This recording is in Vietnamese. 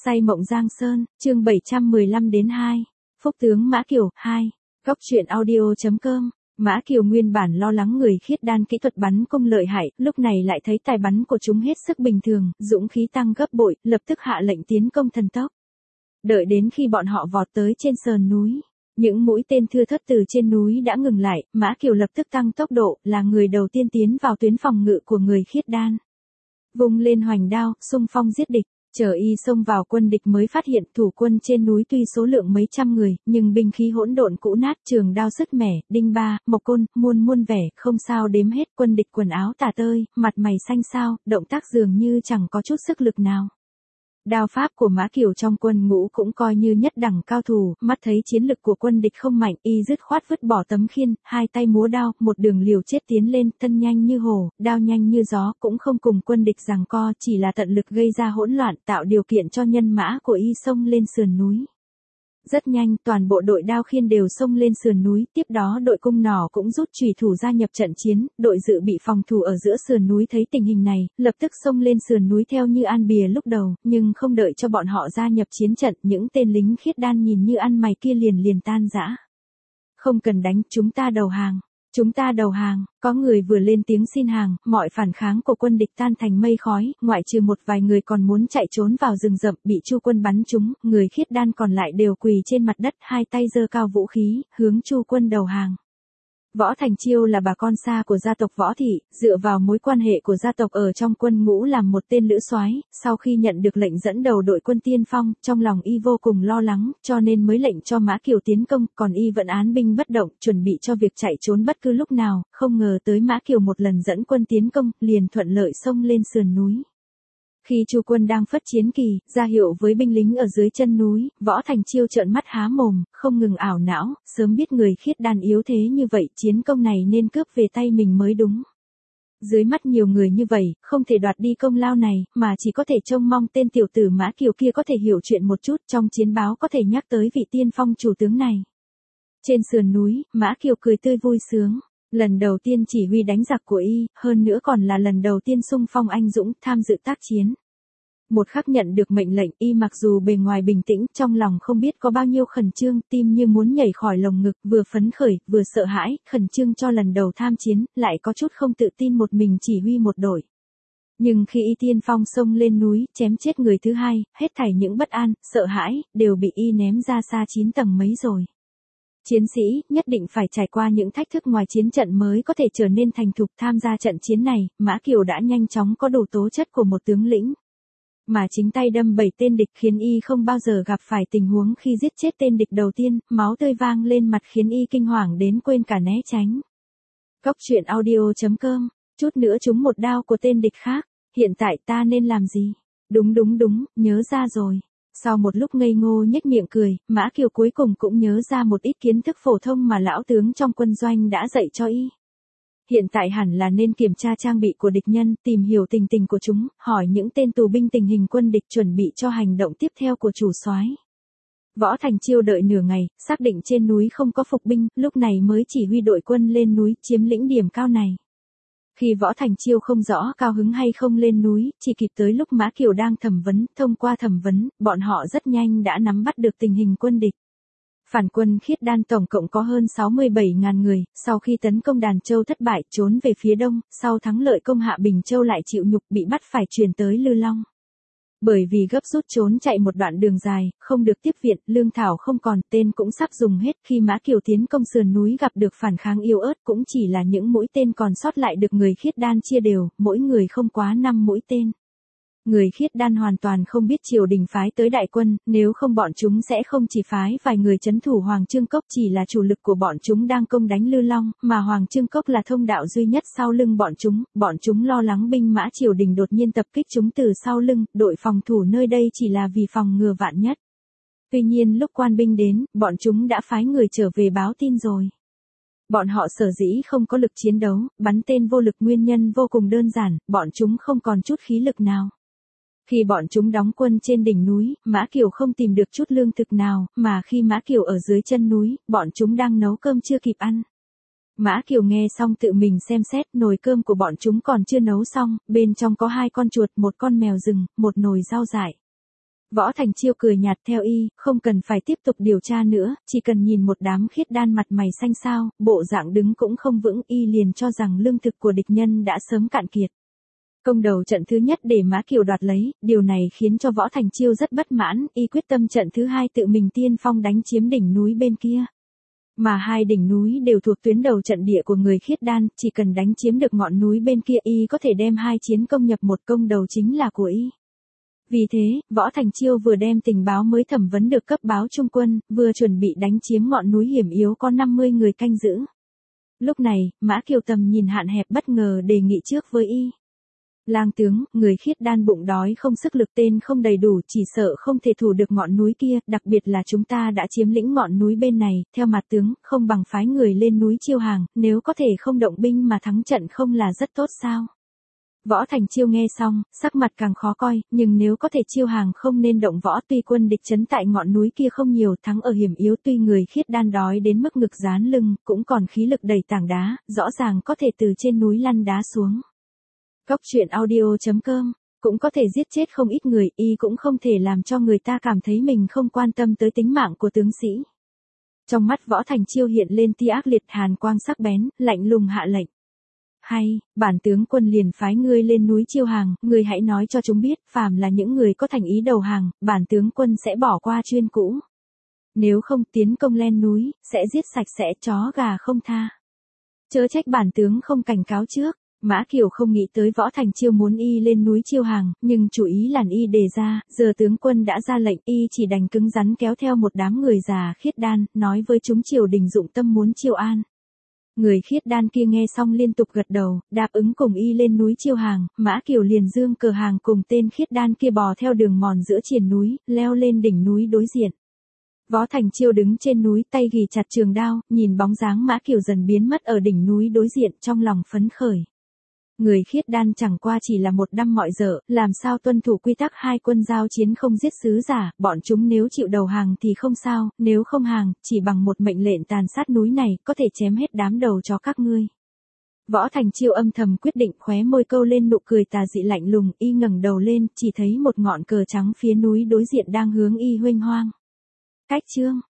Say mộng Giang Sơn, chương 715-2. Phúc tướng Mã Kiều, 2. Góc truyện audio.com. Mã Kiều nguyên bản lo lắng người khiết đan kỹ thuật bắn cung lợi hại, lúc này lại thấy tài bắn của chúng hết sức bình thường, dũng khí tăng gấp bội, lập tức hạ lệnh tiến công thần tốc. Đợi đến khi bọn họ vọt tới trên sườn núi, những mũi tên thưa thớt từ trên núi đã ngừng lại, Mã Kiều lập tức tăng tốc độ, là người đầu tiên tiến vào tuyến phòng ngự của người khiết đan. Vung lên hoành đao, xung phong giết địch. Chờ y xông vào quân địch mới phát hiện thủ quân trên núi tuy số lượng mấy trăm người, nhưng binh khí hỗn độn cũ nát, trường đao sứt mẻ, đinh ba, mộc côn, muôn vẻ, không sao đếm hết. Quân địch quần áo tả tơi, mặt mày xanh xao, động tác dường như chẳng có chút sức lực nào. Đao pháp của Mã Kiều trong quân ngũ cũng coi như nhất đẳng cao thủ, mắt thấy chiến lực của quân địch không mạnh, y dứt khoát vứt bỏ tấm khiên, hai tay múa đao, một đường liều chết tiến lên, thân nhanh như hổ, đao nhanh như gió, cũng không cùng quân địch giằng co, chỉ là tận lực gây ra hỗn loạn, tạo điều kiện cho nhân mã của y xông lên sườn núi. Rất nhanh, toàn bộ đội đao khiên đều xông lên sườn núi, tiếp đó đội cung nỏ cũng rút chùy thủ gia nhập trận chiến, đội dự bị phòng thủ ở giữa sườn núi thấy tình hình này, lập tức xông lên sườn núi theo như an bìa lúc đầu, nhưng không đợi cho bọn họ gia nhập chiến trận, những tên lính khiết đan nhìn như ăn mày kia liền tan rã. Không cần đánh, chúng ta đầu hàng. Chúng ta đầu hàng, có người vừa lên tiếng xin hàng, mọi phản kháng của quân địch tan thành mây khói, ngoại trừ một vài người còn muốn chạy trốn vào rừng rậm, bị Chu quân bắn trúng, người khiết đan còn lại đều quỳ trên mặt đất, hai tay giơ cao vũ khí, hướng Chu quân đầu hàng. Võ Thành Chiêu là bà con xa của gia tộc Võ Thị, dựa vào mối quan hệ của gia tộc ở trong quân ngũ làm một tên lữ soái, sau khi nhận được lệnh dẫn đầu đội quân tiên phong, trong lòng y vô cùng lo lắng, cho nên mới lệnh cho Mã Kiều tiến công, còn y vẫn án binh bất động, chuẩn bị cho việc chạy trốn bất cứ lúc nào, không ngờ tới Mã Kiều một lần dẫn quân tiến công, liền thuận lợi xông lên sườn núi. Khi Chu quân đang phất chiến kỳ, ra hiệu với binh lính ở dưới chân núi, Võ Thành Chiêu trợn mắt há mồm, không ngừng ảo não, sớm biết người khiết đan yếu thế như vậy, chiến công này nên cướp về tay mình mới đúng. Dưới mắt nhiều người như vậy, không thể đoạt đi công lao này, mà chỉ có thể trông mong tên tiểu tử Mã Kiều kia có thể hiểu chuyện một chút, trong chiến báo có thể nhắc tới vị tiên phong chủ tướng này. Trên sườn núi, Mã Kiều cười tươi vui sướng. Lần đầu tiên chỉ huy đánh giặc của y, hơn nữa còn là lần đầu tiên xung phong anh dũng, tham dự tác chiến. Một khắc nhận được mệnh lệnh, y mặc dù bề ngoài bình tĩnh, trong lòng không biết có bao nhiêu khẩn trương, tim như muốn nhảy khỏi lồng ngực, vừa phấn khởi, vừa sợ hãi, khẩn trương cho lần đầu tham chiến, lại có chút không tự tin một mình chỉ huy một đội. Nhưng khi y tiên phong xông lên núi, chém chết người thứ hai, hết thảy những bất an, sợ hãi, đều bị y ném ra xa 9 tầng mấy rồi. Chiến sĩ, nhất định phải trải qua những thách thức ngoài chiến trận mới có thể trở nên thành thục. Tham gia trận chiến này, Mã Kiều đã nhanh chóng có đủ tố chất của một tướng lĩnh. Mà chính tay đâm 7 tên địch khiến y không bao giờ gặp phải tình huống khi giết chết tên địch đầu tiên, máu tươi vang lên mặt khiến y kinh hoàng đến quên cả né tránh. Góc truyện audio.com, chút nữa trúng một đao của tên địch khác, hiện tại ta nên làm gì? Đúng, nhớ ra rồi. Sau một lúc ngây ngô nhếch miệng cười, Mã Kiều cuối cùng cũng nhớ ra một ít kiến thức phổ thông mà lão tướng trong quân doanh đã dạy cho y. Hiện tại hẳn là nên kiểm tra trang bị của địch nhân, tìm hiểu tình tình của chúng, hỏi những tên tù binh tình hình quân địch chuẩn bị cho hành động tiếp theo của chủ soái. Võ Thành Chiêu đợi nửa ngày, xác định trên núi không có phục binh, lúc này mới chỉ huy đội quân lên núi chiếm lĩnh điểm cao này. Khi Võ Thành Chiêu không rõ cao hứng hay không lên núi, chỉ kịp tới lúc Mã Kiều đang thẩm vấn, thông qua thẩm vấn, bọn họ rất nhanh đã nắm bắt được tình hình quân địch. Phản quân khiết đan tổng cộng có hơn 67.000 người, sau khi tấn công Đàn Châu thất bại, trốn về phía đông, sau thắng lợi công hạ Bình Châu lại chịu nhục bị bắt phải chuyển tới Lư Long. Bởi vì gấp rút trốn chạy một đoạn đường dài, không được tiếp viện, lương thảo không còn, tên cũng sắp dùng hết. Khi Mã Kiều tiến công sườn núi gặp được phản kháng yếu ớt, cũng chỉ là những mũi tên còn sót lại được người khiết đan chia đều, mỗi người không quá 5 mũi tên. Người khiết đan hoàn toàn không biết triều đình phái tới đại quân, nếu không bọn chúng sẽ không chỉ phái vài người trấn thủ Hoàng Chương Cốc, chỉ là chủ lực của bọn chúng đang công đánh Lư Long, mà Hoàng Chương Cốc là thông đạo duy nhất sau lưng bọn chúng lo lắng binh mã triều đình đột nhiên tập kích chúng từ sau lưng, đội phòng thủ nơi đây chỉ là vì phòng ngừa vạn nhất. Tuy nhiên lúc quan binh đến, bọn chúng đã phái người trở về báo tin rồi. Bọn họ sở dĩ không có lực chiến đấu, bắn tên vô lực nguyên nhân vô cùng đơn giản, bọn chúng không còn chút khí lực nào. Khi bọn chúng đóng quân trên đỉnh núi, Mã Kiều không tìm được chút lương thực nào, mà khi Mã Kiều ở dưới chân núi, bọn chúng đang nấu cơm chưa kịp ăn. Mã Kiều nghe xong tự mình xem xét, nồi cơm của bọn chúng còn chưa nấu xong, bên trong có 2 con chuột, 1 con mèo rừng, 1 nồi rau dại. Võ Thành Chiêu cười nhạt theo y, không cần phải tiếp tục điều tra nữa, chỉ cần nhìn một đám khiết đan mặt mày xanh xao, bộ dạng đứng cũng không vững, y liền cho rằng lương thực của địch nhân đã sớm cạn kiệt. Công đầu trận thứ nhất để Mã Kiều đoạt lấy, điều này khiến cho Võ Thành Chiêu rất bất mãn, y quyết tâm trận thứ hai tự mình tiên phong đánh chiếm đỉnh núi bên kia. Mà hai đỉnh núi đều thuộc tuyến đầu trận địa của người khiết đan, chỉ cần đánh chiếm được ngọn núi bên kia y có thể đem hai chiến công nhập một, công đầu chính là của y. Vì thế, Võ Thành Chiêu vừa đem tình báo mới thẩm vấn được cấp báo trung quân, vừa chuẩn bị đánh chiếm ngọn núi hiểm yếu có 50 người canh giữ. Lúc này, Mã Kiều tầm nhìn hạn hẹp bất ngờ đề nghị trước với y. Lang tướng, người khiết đan bụng đói không sức lực, tên không đầy đủ, chỉ sợ không thể thủ được ngọn núi kia, đặc biệt là chúng ta đã chiếm lĩnh ngọn núi bên này, theo mặt tướng, không bằng phái người lên núi chiêu hàng, nếu có thể không động binh mà thắng trận không là rất tốt sao? Võ Thành Chiêu nghe xong, sắc mặt càng khó coi, nhưng nếu có thể chiêu hàng không nên động võ, tuy quân địch trấn tại ngọn núi kia không nhiều, thắng ở hiểm yếu, tuy người khiết đan đói đến mức ngực dán lưng, cũng còn khí lực đẩy tảng đá, rõ ràng có thể từ trên núi lăn đá xuống. Cóc truyện audio.com, cũng có thể giết chết không ít người, y cũng không thể làm cho người ta cảm thấy mình không quan tâm tới tính mạng của tướng sĩ. Trong mắt Võ Thành Chiêu hiện lên tia ác liệt, hàn quang sắc bén, lạnh lùng hạ lệnh. Hay, bản tướng quân liền phái ngươi lên núi chiêu hàng, ngươi hãy nói cho chúng biết, phàm là những người có thành ý đầu hàng, bản tướng quân sẽ bỏ qua chuyên cũ. Nếu không tiến công lên núi, sẽ giết sạch sẽ, chó gà không tha. Chớ trách bản tướng không cảnh cáo trước. Mã Kiều không nghĩ tới Võ Thành Chiêu muốn y lên núi chiêu hàng, nhưng chủ ý làn y đề ra, giờ tướng quân đã ra lệnh, y chỉ đành cứng rắn kéo theo một đám người già khiết đan, nói với chúng triều đình dụng tâm muốn chiêu an. Người khiết đan kia nghe xong liên tục gật đầu, đáp ứng cùng y lên núi chiêu hàng, Mã Kiều liền dương cờ hàng cùng tên khiết đan kia bò theo đường mòn giữa triền núi, leo lên đỉnh núi đối diện. Võ Thành Chiêu đứng trên núi, tay ghì chặt trường đao, nhìn bóng dáng Mã Kiều dần biến mất ở đỉnh núi đối diện, trong lòng phấn khởi. Người khiết đan chẳng qua chỉ là một đăm mọi dở, làm sao tuân thủ quy tắc hai quân giao chiến không giết sứ giả, bọn chúng nếu chịu đầu hàng thì không sao, nếu không hàng, chỉ bằng một mệnh lệnh tàn sát núi này, có thể chém hết đám đầu cho các ngươi. Võ Thành Chiêu âm thầm quyết định, khóe môi câu lên nụ cười tà dị lạnh lùng, y ngẩng đầu lên, chỉ thấy một ngọn cờ trắng phía núi đối diện đang hướng y huênh hoang. Cách chương